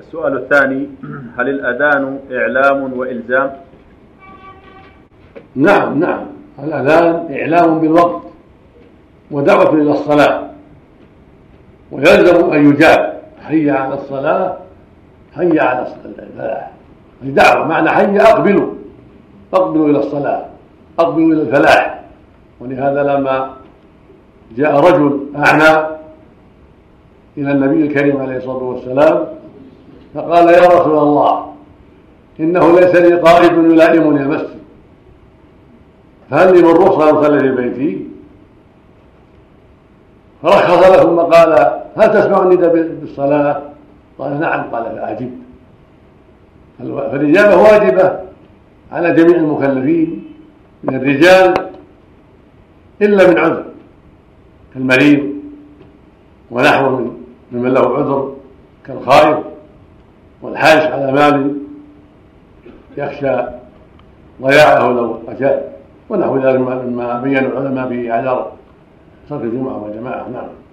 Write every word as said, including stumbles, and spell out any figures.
السؤال الثاني: هل الأذان إعلام وإلزام؟ نعم نعم الأذان إعلام بالوقت ودعوة إلى الصلاة، ويلزم أن يجاب: حي على الصلاة، حي على الفلاح. دعوة معنى حي أقبلوا أقبلوا إلى الصلاة، أقبلوا إلى الفلاح. ولهذا لما جاء رجل أعمى إلى النبي الكريم عليه الصلاة والسلام فقال: يا رسول الله، إنه ليس لي قائد يلائمني المسجد، فهل لي من رخصة أصلي في بيتي؟ فرخص له ثم قال: هل تسمع النداء بالصلاة؟ قال: نعم. قال: فأجب. فالإجابة واجبة على جميع المكلفين من الرجال إلا من عذر كالمريض ونحوه ممن له عذر كالخائف والحارس على مال يخشى ضياعه لو أجاب ونحو ذلك مما بين العلماء في أعذار صلاة الجمعة والجماعة. نعم.